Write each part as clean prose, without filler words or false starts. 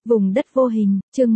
Vùng đất vô hình, chương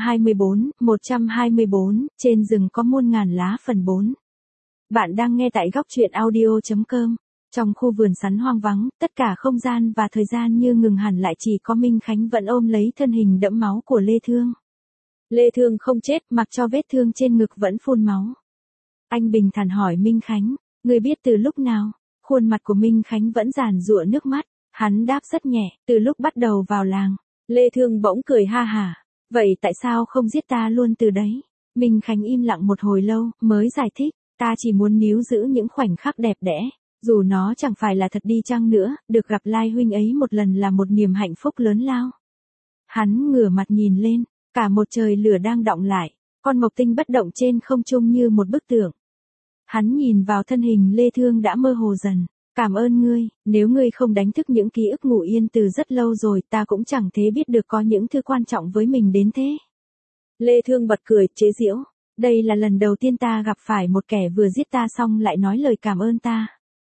124, trên rừng có muôn ngàn lá phần 4. Bạn đang nghe tại góc truyện audio.com. Trong khu vườn sắn hoang vắng, tất cả không gian và thời gian như ngừng hẳn lại, chỉ có Minh Khánh vẫn ôm lấy thân hình đẫm máu của Lê Thương. Lê Thương không chết, mặc cho vết thương trên ngực vẫn phun máu. Anh bình thản hỏi Minh Khánh, người biết từ lúc nào? Khuôn mặt của Minh Khánh vẫn giàn giụa nước mắt, hắn đáp rất nhẹ, từ lúc bắt đầu vào làng. Lê Thương bỗng cười ha hả, vậy tại sao không giết ta luôn từ đấy? Minh Khánh im lặng một hồi lâu, mới giải thích, ta chỉ muốn níu giữ những khoảnh khắc đẹp đẽ, dù nó chẳng phải là thật đi chăng nữa, được gặp Lai huynh ấy một lần là một niềm hạnh phúc lớn lao. Hắn ngửa mặt nhìn lên, cả một trời lửa đang đọng lại, con mộc tinh bất động trên không trung như một bức tượng. Hắn nhìn vào thân hình Lê Thương đã mơ hồ dần. Cảm ơn ngươi, nếu ngươi không đánh thức những ký ức ngủ yên từ rất lâu rồi, ta cũng chẳng thế biết được có những thứ quan trọng với mình đến thế. Lê Thương bật cười, chế giễu, đây là lần đầu tiên ta gặp phải một kẻ vừa giết ta xong lại nói lời cảm ơn ta.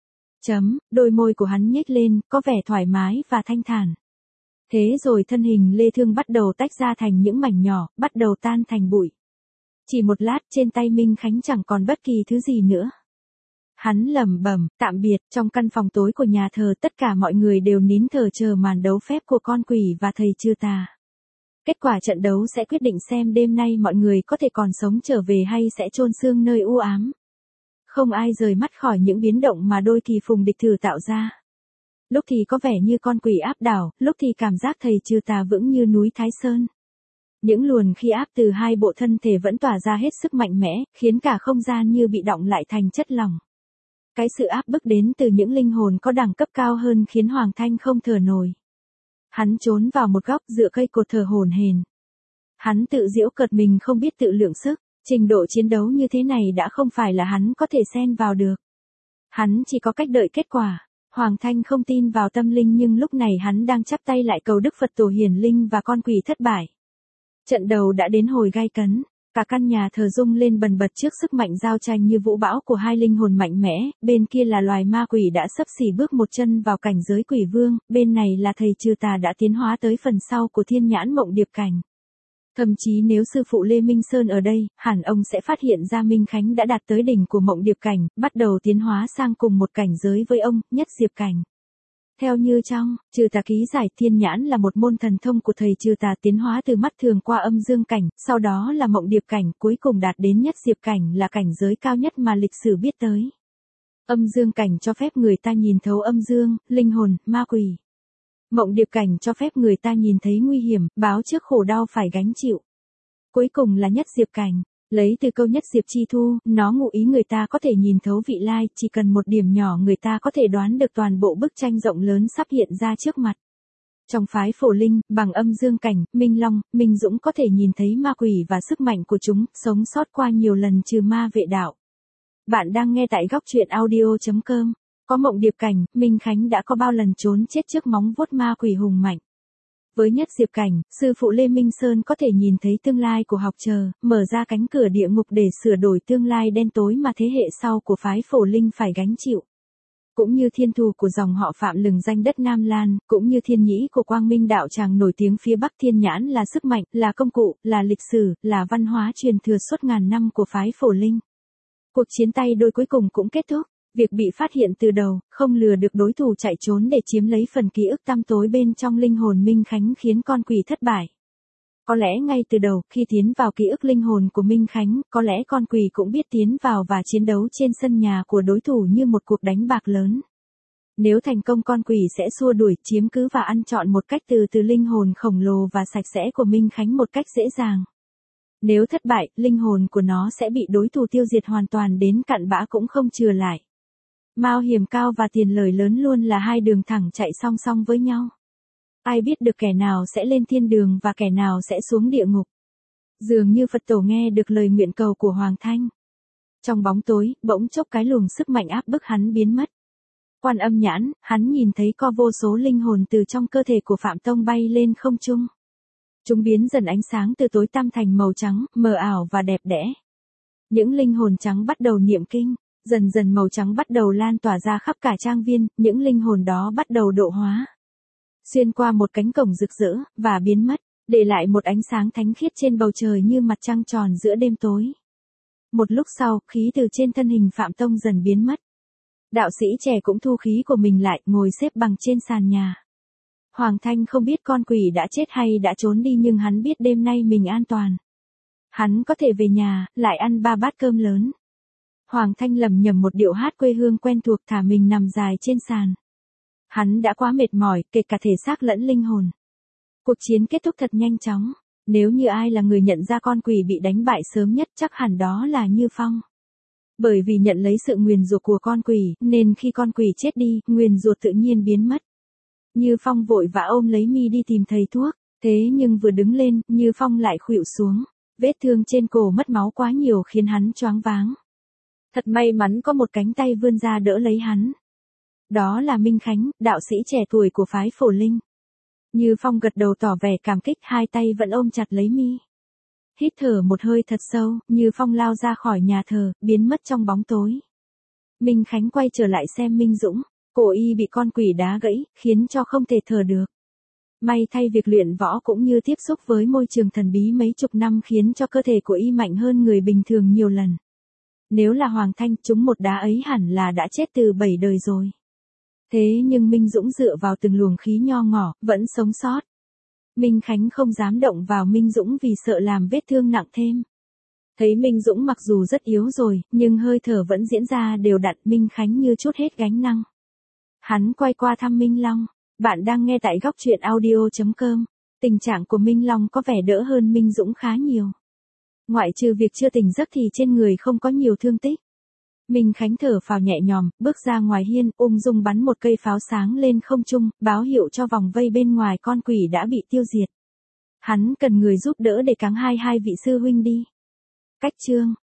Đôi môi của hắn nhếch lên, có vẻ thoải mái và thanh thản. Thế rồi thân hình Lê Thương bắt đầu tách ra thành những mảnh nhỏ, bắt đầu tan thành bụi. Chỉ một lát trên tay Minh Khánh chẳng còn bất kỳ thứ gì nữa. Hắn lẩm bẩm, tạm biệt. Trong căn phòng tối của nhà thờ, tất cả mọi người đều nín thở chờ màn đấu phép của con quỷ và thầy Trư Tà. Kết quả trận đấu sẽ quyết định xem đêm nay mọi người có thể còn sống trở về hay sẽ chôn xương nơi u ám. Không ai rời mắt khỏi những biến động mà đôi kỳ phùng địch thử tạo ra. Lúc thì có vẻ như con quỷ áp đảo, lúc thì cảm giác thầy Trư Tà vững như núi Thái Sơn. Những luồng khí áp từ hai bộ thân thể vẫn tỏa ra hết sức mạnh mẽ, khiến cả không gian như bị đọng lại thành chất lỏng. Cái sự áp bức đến từ những linh hồn có đẳng cấp cao hơn khiến Hoàng Thanh không thở nổi. Hắn trốn vào một góc dựa cây cột thở hổn hển. Hắn tự giễu cợt mình không biết tự lượng sức, trình độ chiến đấu như thế này đã không phải là hắn có thể xen vào được. Hắn chỉ có cách đợi kết quả. Hoàng Thanh không tin vào tâm linh, nhưng lúc này hắn đang chắp tay lại cầu Đức Phật Tổ hiển linh và con quỷ thất bại. Trận đầu đã đến hồi gay cấn. Cả căn nhà thờ rung lên bần bật trước sức mạnh giao tranh như vũ bão của hai linh hồn mạnh mẽ, bên kia là loài ma quỷ đã xấp xỉ bước một chân vào cảnh giới quỷ vương, bên này là thầy Trư Tà đã tiến hóa tới phần sau của thiên nhãn mộng điệp cảnh. Thậm chí nếu sư phụ Lê Minh Sơn ở đây, hẳn ông sẽ phát hiện ra Minh Khánh đã đạt tới đỉnh của mộng điệp cảnh, bắt đầu tiến hóa sang cùng một cảnh giới với ông, nhất diệp cảnh. Theo như trong Trư Tà ký giải, thiên nhãn là một môn thần thông của thầy Trư Tà, tiến hóa từ mắt thường qua âm dương cảnh, sau đó là mộng điệp cảnh, cuối cùng đạt đến nhất diệp cảnh là cảnh giới cao nhất mà lịch sử biết tới. Âm dương cảnh cho phép người ta nhìn thấu âm dương, linh hồn, ma quỷ. Mộng điệp cảnh cho phép người ta nhìn thấy nguy hiểm, báo trước khổ đau phải gánh chịu. Cuối cùng là nhất diệp cảnh. Lấy từ câu nhất diệp chi thu, nó ngụ ý người ta có thể nhìn thấu vị lai, chỉ cần một điểm nhỏ người ta có thể đoán được toàn bộ bức tranh rộng lớn sắp hiện ra trước mặt. Trong phái Phổ Linh, bằng âm dương cảnh, Minh Long, Minh Dũng có thể nhìn thấy ma quỷ và sức mạnh của chúng, sống sót qua nhiều lần trừ ma vệ đạo. Bạn đang nghe tại góc truyện audio.com. Có mộng điệp cảnh, Minh Khánh đã có bao lần trốn chết trước móng vuốt ma quỷ hùng mạnh. Với nhất diệp cảnh, sư phụ Lê Minh Sơn có thể nhìn thấy tương lai của học trò, mở ra cánh cửa địa ngục để sửa đổi tương lai đen tối mà thế hệ sau của phái Phổ Linh phải gánh chịu. Cũng như thiên thù của dòng họ Phạm lừng danh đất Nam Lan, cũng như thiên nhĩ của Quang Minh đạo tràng nổi tiếng phía Bắc, thiên nhãn là sức mạnh, là công cụ, là lịch sử, là văn hóa truyền thừa suốt ngàn năm của phái Phổ Linh. Cuộc chiến tay đôi cuối cùng cũng kết thúc. Việc bị phát hiện từ đầu, không lừa được đối thủ chạy trốn để chiếm lấy phần ký ức tăm tối bên trong linh hồn Minh Khánh khiến con quỷ thất bại. Có lẽ ngay từ đầu, khi tiến vào ký ức linh hồn của Minh Khánh, có lẽ con quỷ cũng biết tiến vào và chiến đấu trên sân nhà của đối thủ như một cuộc đánh bạc lớn. Nếu thành công, con quỷ sẽ xua đuổi, chiếm cứ và ăn trọn một cách từ linh hồn khổng lồ và sạch sẽ của Minh Khánh một cách dễ dàng. Nếu thất bại, linh hồn của nó sẽ bị đối thủ tiêu diệt hoàn toàn đến cặn bã cũng không chừa lại. Mạo hiểm cao và tiền lời lớn luôn là hai đường thẳng chạy song song với nhau. Ai biết được kẻ nào sẽ lên thiên đường và kẻ nào sẽ xuống địa ngục. Dường như Phật Tổ nghe được lời nguyện cầu của Hoàng Thanh. Trong bóng tối, bỗng chốc cái luồng sức mạnh áp bức hắn biến mất. Quan Âm nhãn, hắn nhìn thấy có vô số linh hồn từ trong cơ thể của Phạm Tông bay lên không trung. Chúng biến dần ánh sáng từ tối tăm thành màu trắng, mờ ảo và đẹp đẽ. Những linh hồn trắng bắt đầu niệm kinh. Dần dần màu trắng bắt đầu lan tỏa ra khắp cả trang viên, những linh hồn đó bắt đầu độ hóa. Xuyên qua một cánh cổng rực rỡ, và biến mất. để lại một ánh sáng thánh khiết trên bầu trời như mặt trăng tròn giữa đêm tối. Một lúc sau, khí từ trên thân hình Phạm Tông dần biến mất. Đạo sĩ trẻ cũng thu khí của mình lại, ngồi xếp bằng trên sàn nhà. Hoàng Thanh không biết con quỷ đã chết hay đã trốn đi, nhưng hắn biết đêm nay mình an toàn. Hắn có thể về nhà, lại ăn 3 bát cơm lớn. Hoàng Thanh lẩm nhẩm một điệu hát quê hương quen thuộc, thả mình nằm dài trên sàn. Hắn đã quá mệt mỏi, kể cả thể xác lẫn linh hồn. Cuộc chiến kết thúc thật nhanh chóng. Nếu như ai là người nhận ra con quỷ bị đánh bại sớm nhất, chắc hẳn đó là Như Phong. Bởi vì nhận lấy sự nguyền rủa của con quỷ, nên khi con quỷ chết đi, nguyền rủa tự nhiên biến mất. Như Phong vội vã ôm lấy Mi đi tìm thầy thuốc. Thế nhưng vừa đứng lên, Như Phong lại khuỵu xuống. Vết thương trên cổ mất máu quá nhiều khiến hắn choáng váng. Thật may mắn có một cánh tay vươn ra đỡ lấy hắn. Đó là Minh Khánh, đạo sĩ trẻ tuổi của phái Phổ Linh. Như Phong gật đầu tỏ vẻ cảm kích, hai tay vẫn ôm chặt lấy Mi. Hít thở một hơi thật sâu, Như Phong lao ra khỏi nhà thờ, biến mất trong bóng tối. Minh Khánh quay trở lại xem Minh Dũng, cổ y bị con quỷ đá gãy, khiến cho không thể thở được. May thay việc luyện võ cũng như tiếp xúc với môi trường thần bí mấy chục năm khiến cho cơ thể của y mạnh hơn người bình thường nhiều lần. Nếu là Hoàng Thanh, trúng một đá ấy hẳn là đã chết từ 7 đời rồi. Thế nhưng Minh Dũng dựa vào từng luồng khí nho ngỏ, vẫn sống sót. Minh Khánh không dám động vào Minh Dũng vì sợ làm vết thương nặng thêm. Thấy Minh Dũng mặc dù rất yếu rồi, nhưng hơi thở vẫn diễn ra đều đặn, Minh Khánh như trút hết gánh nặng. Hắn quay qua thăm Minh Long. Bạn đang nghe tại góc truyện audio.com. Tình trạng của Minh Long có vẻ đỡ hơn Minh Dũng khá nhiều. Ngoại trừ việc chưa tỉnh giấc thì trên người không có nhiều thương tích. Minh Khánh thở phào nhẹ nhõm, bước ra ngoài hiên, ung dung bắn một cây pháo sáng lên không trung, báo hiệu cho vòng vây bên ngoài con quỷ đã bị tiêu diệt. Hắn cần người giúp đỡ để cáng hai vị sư huynh đi. Cách chương